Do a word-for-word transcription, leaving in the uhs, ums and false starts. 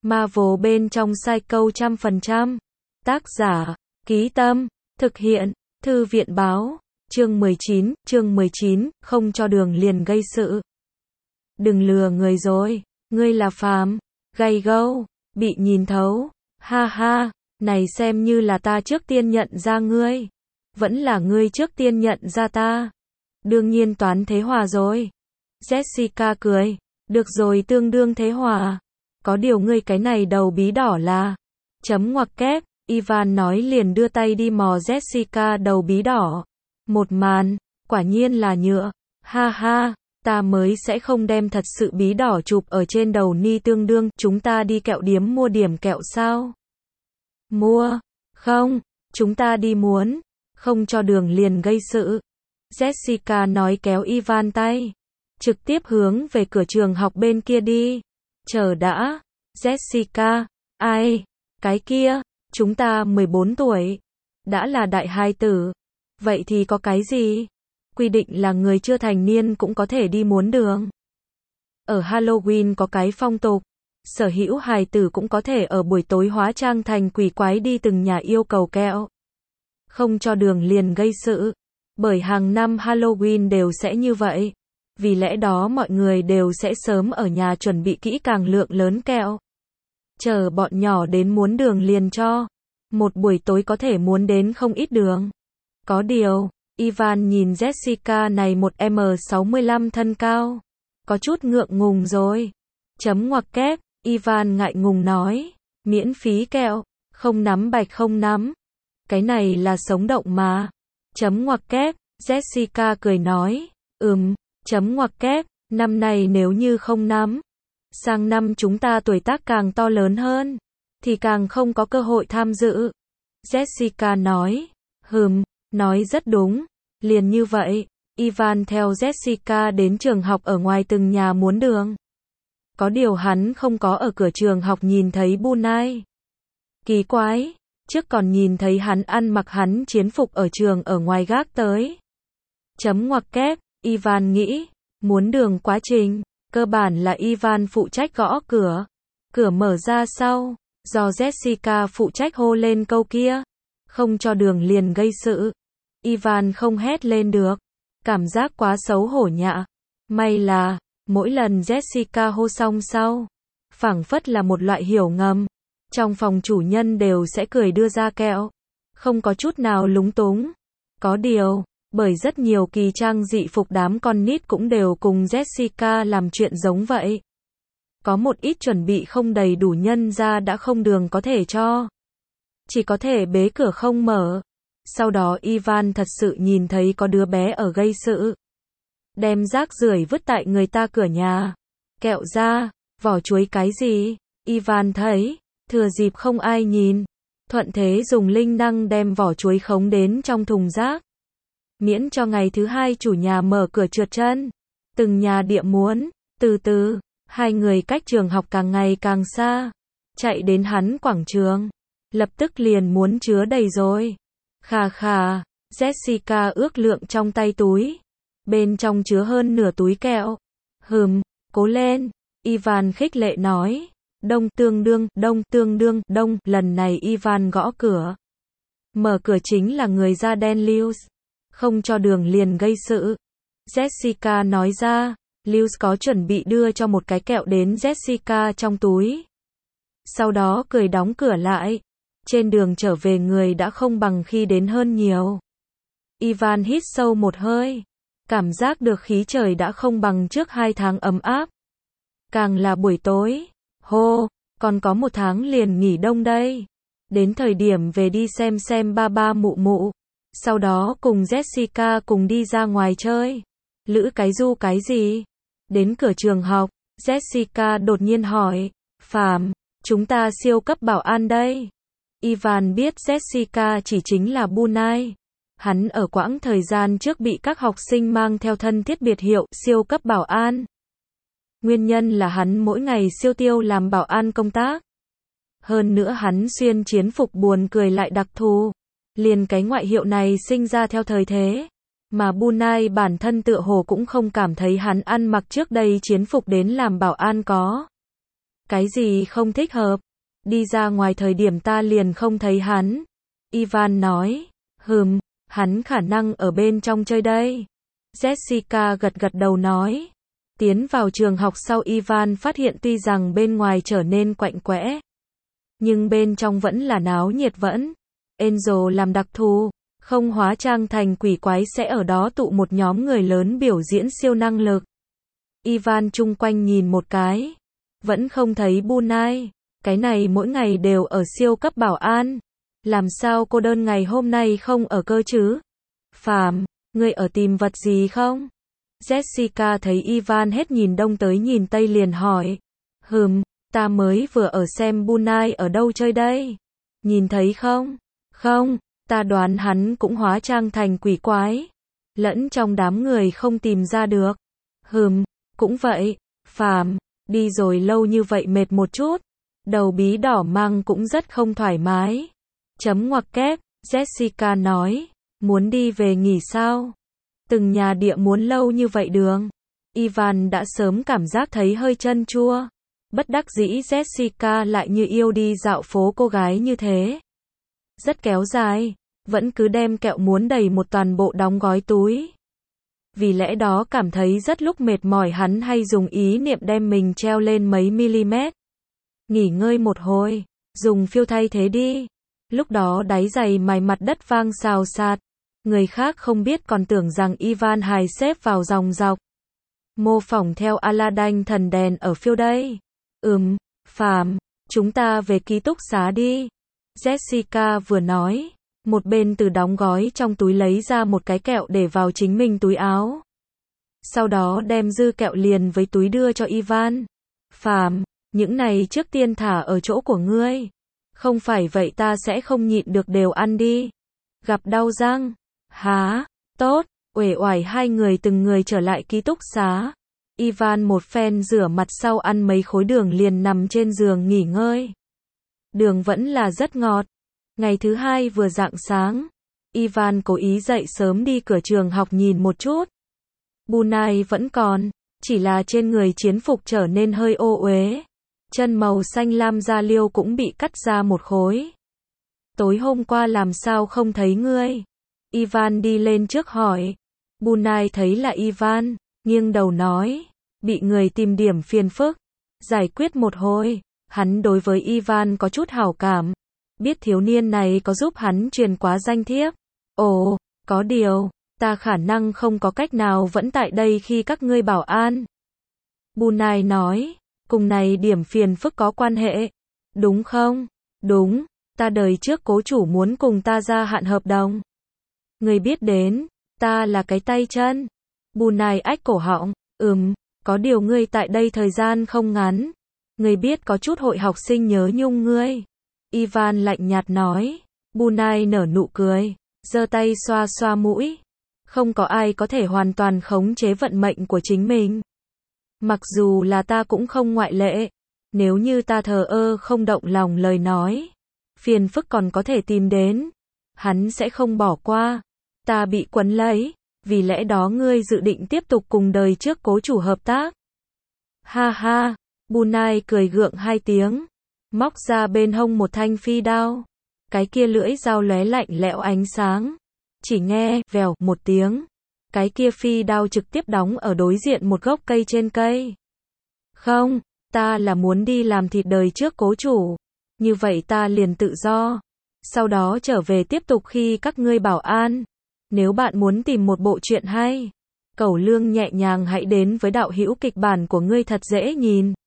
Marvel bên trong Psycho trăm phần trăm. Tác giả, Ký Tâm, thực hiện, Thư viện Báo, chương mười chín, chương mười chín, không cho đường liền gây sự. Đừng lừa người rồi, ngươi là phàm, gay gâu, bị nhìn thấu, ha ha, này xem như là ta trước tiên nhận ra ngươi, vẫn là ngươi trước tiên nhận ra ta. Đương nhiên toán thế hòa rồi. Jessica cười, được rồi tương đương thế hòa. Có điều ngươi cái này đầu bí đỏ là, chấm ngoặc kép, Ivan nói liền đưa tay đi mò Jessica đầu bí đỏ. Một màn, quả nhiên là nhựa, ha ha, ta mới sẽ không đem thật sự bí đỏ chụp ở trên đầu ni tương đương, chúng ta đi kẹo điếm mua điểm kẹo sao? Mua, không, chúng ta đi muốn, không cho đường liền gây sự. Jessica nói kéo Ivan tay, trực tiếp hướng về cửa trường học bên kia đi. Chờ đã, Jessica, ai, cái kia, chúng ta mười bốn tuổi, đã là đại hài tử, vậy thì có cái gì? Quy định là người chưa thành niên cũng có thể đi muốn đường. Ở Halloween có cái phong tục, sở hữu hài tử cũng có thể ở buổi tối hóa trang thành quỷ quái đi từng nhà yêu cầu kẹo. Không cho đường liền gây sự, bởi hàng năm Halloween đều sẽ như vậy. Vì lẽ đó mọi người đều sẽ sớm ở nhà chuẩn bị kỹ càng lượng lớn kẹo. Chờ bọn nhỏ đến muốn đường liền cho. Một buổi tối có thể muốn đến không ít đường. Có điều, Ivan nhìn Jessica này một em sáu mươi lăm thân cao. Có chút ngượng ngùng rồi. Chấm ngoặc kép, Ivan ngại ngùng nói. Miễn phí kẹo, không nắm bạch không nắm. Cái này là sống động mà. Chấm ngoặc kép, Jessica cười nói. Ừm, chấm ngoặc kép, năm nay nếu như không nắm. Sang năm chúng ta tuổi tác càng to lớn hơn, thì càng không có cơ hội tham dự. Jessica nói. Hừm, nói rất đúng. Liền như vậy, Ivan theo Jessica đến trường học ở ngoài từng nhà muốn đường. Có điều hắn không có ở cửa trường học nhìn thấy Bunai. Kỳ quái, trước còn nhìn thấy hắn ăn mặc hắn chiến phục ở trường ở ngoài gác tới. Chấm ngoặc kép, Ivan nghĩ, muốn đường quá trình, cơ bản là Ivan phụ trách gõ cửa. Cửa mở ra sau, do Jessica phụ trách hô lên câu kia, không cho đường liền gây sự. Ivan không hét lên được, cảm giác quá xấu hổ nhạ. May là, mỗi lần Jessica hô xong sau, phảng phất là một loại hiểu ngầm. Trong phòng chủ nhân đều sẽ cười đưa ra kẹo, không có chút nào lúng túng. Có điều, bởi rất nhiều kỳ trang dị phục đám con nít cũng đều cùng Jessica làm chuyện giống vậy. Có một ít chuẩn bị không đầy đủ nhân ra đã không đường có thể cho. Chỉ có thể bế cửa không mở. Sau đó Ivan thật sự nhìn thấy có đứa bé ở gây sự. Đem rác rưởi vứt tại người ta cửa nhà. Kẹo ra, vỏ chuối cái gì? Ivan thấy, thừa dịp không ai nhìn. Thuận thế dùng linh năng đem vỏ chuối khống đến trong thùng rác. Miễn cho ngày thứ hai chủ nhà mở cửa trượt chân. Từng nhà địa muốn, từ từ, hai người cách trường học càng ngày càng xa. Chạy đến hắn quảng trường. Lập tức liền muốn chứa đầy rồi. Khà khà, Jessica ước lượng trong tay túi. Bên trong chứa hơn nửa túi kẹo. Hừm, cố lên, Ivan khích lệ nói. Đông tương đương, đông tương đương, đông. Lần này Ivan gõ cửa. Mở cửa chính là người da đen Lewis. Không cho đường liền gây sự. Jessica nói ra, Lewis có chuẩn bị đưa cho một cái kẹo đến Jessica trong túi. Sau đó cười đóng cửa lại. Trên đường trở về người đã không bằng khi đến hơn nhiều. Ivan hít sâu một hơi. Cảm giác được khí trời đã không bằng trước hai tháng ấm áp. Càng là buổi tối. Hô, còn có một tháng liền nghỉ đông đây. Đến thời điểm về đi xem xem ba ba mụ mụ. Sau đó cùng Jessica cùng đi ra ngoài chơi. Lữ cái du cái gì? Đến cửa trường học, Jessica đột nhiên hỏi. Phàm, chúng ta siêu cấp bảo an đây. Ivan biết Jessica chỉ chính là Bunai. Hắn ở quãng thời gian trước bị các học sinh mang theo thân thiết biệt hiệu siêu cấp bảo an. Nguyên nhân là hắn mỗi ngày siêu tiêu làm bảo an công tác. Hơn nữa hắn xuyên chiến phục buồn cười lại đặc thù. Liền cái ngoại hiệu này sinh ra theo thời thế. Mà Bunai bản thân tựa hồ cũng không cảm thấy hắn ăn mặc trước đây chiến phục đến làm bảo an có Cái gì không thích hợp? Đi ra ngoài thời điểm ta liền không thấy hắn. Ivan nói. Hừm, hắn khả năng ở bên trong chơi đây. Jessica gật gật đầu nói. Tiến vào trường học sau Ivan phát hiện tuy rằng bên ngoài trở nên quạnh quẽ, nhưng bên trong vẫn là náo nhiệt vẫn. Angel làm đặc thù, không hóa trang thành quỷ quái sẽ ở đó tụ một nhóm người lớn biểu diễn siêu năng lực. Ivan chung quanh nhìn một cái, vẫn không thấy Bunai, cái này mỗi ngày đều ở siêu cấp bảo an. Làm sao cô đơn ngày hôm nay không ở cơ chứ? Phạm, ngươi ở tìm vật gì không? Jessica thấy Ivan hết nhìn đông tới nhìn tây liền hỏi. Hừm, ta mới vừa ở xem Bunai ở đâu chơi đây. Nhìn thấy không? Không, ta đoán hắn cũng hóa trang thành quỷ quái. Lẫn trong đám người không tìm ra được. Hừm, cũng vậy. Phạm, đi rồi lâu như vậy mệt một chút. Đầu bí đỏ mang cũng rất không thoải mái. Chấm ngoặc kép, Jessica nói. Muốn đi về nghỉ sao? Từng nhà địa muốn lâu như vậy đường. Ivan đã sớm cảm giác thấy hơi chân chua. Bất đắc dĩ Jessica lại như yêu đi dạo phố cô gái như thế. Rất kéo dài, vẫn cứ đem kẹo muốn đầy một toàn bộ đóng gói túi. Vì lẽ đó cảm thấy rất lúc mệt mỏi hắn hay dùng ý niệm đem mình treo lên mấy mm. Nghỉ ngơi một hồi, dùng phiêu thay thế đi. Lúc đó đáy giày mài mặt đất vang xào xạc. Người khác không biết còn tưởng rằng Ivan hài xếp vào dòng dọc. Mô phỏng theo Aladdin thần đèn ở phiêu đây. Ừm, Phạm, chúng ta về ký túc xá đi. Jessica vừa nói, một bên từ đóng gói trong túi lấy ra một cái kẹo để vào chính mình túi áo. Sau đó đem dư kẹo liền với túi đưa cho Ivan. Phạm, những này trước tiên thả ở chỗ của ngươi. Không phải vậy ta sẽ không nhịn được đều ăn đi. Gặp đau răng. Há, tốt, uể oải hai người từng người trở lại ký túc xá. Ivan một phen rửa mặt sau ăn mấy khối đường liền nằm trên giường nghỉ ngơi. Đường vẫn là rất ngọt. Ngày thứ hai vừa rạng sáng, Ivan cố ý dậy sớm đi cửa trường học nhìn một chút. Bunai vẫn còn, chỉ là trên người chiến phục trở nên hơi ô uế. Chân màu xanh lam da liêu cũng bị cắt ra một khối. Tối hôm qua làm sao không thấy ngươi? Ivan đi lên trước hỏi. Bunai thấy là Ivan, nghiêng đầu nói, bị người tìm điểm phiền phức, giải quyết một hồi. Hắn đối với Ivan có chút hảo cảm, biết thiếu niên này có giúp hắn truyền quá danh thiếp. Ồ, có điều, ta khả năng không có cách nào vẫn tại đây khi các ngươi bảo an. Bunai nói, cùng này điểm phiền phức có quan hệ, đúng không? Đúng, ta đời trước cố chủ muốn cùng ta gia hạn hợp đồng. Người biết đến, ta là cái tay chân. Bunai ách cổ họng, ừm, có điều ngươi tại đây thời gian không ngắn. Người biết có chút hội học sinh nhớ nhung ngươi. Ivan lạnh nhạt nói. Bunai nở nụ cười, giơ tay xoa xoa mũi. Không có ai có thể hoàn toàn khống chế vận mệnh của chính mình. Mặc dù là ta cũng không ngoại lệ. Nếu như ta thờ ơ không động lòng lời nói, phiền phức còn có thể tìm đến. Hắn sẽ không bỏ qua. Ta bị quấn lấy, vì lẽ đó ngươi dự định tiếp tục cùng đời trước cố chủ hợp tác. Ha ha, Bunai cười gượng hai tiếng, móc ra bên hông một thanh phi đao. Cái kia lưỡi dao lóe lạnh lẽo ánh sáng. Chỉ nghe, vèo, một tiếng. Cái kia phi đao trực tiếp đóng ở đối diện một gốc cây trên cây. Không, ta là muốn đi làm thịt đời trước cố chủ. Như vậy ta liền tự do. Sau đó trở về tiếp tục khi các ngươi bảo an. Nếu bạn muốn tìm một bộ truyện hay, cẩu lương nhẹ nhàng hãy đến với đạo hữu kịch bản của ngươi thật dễ nhìn.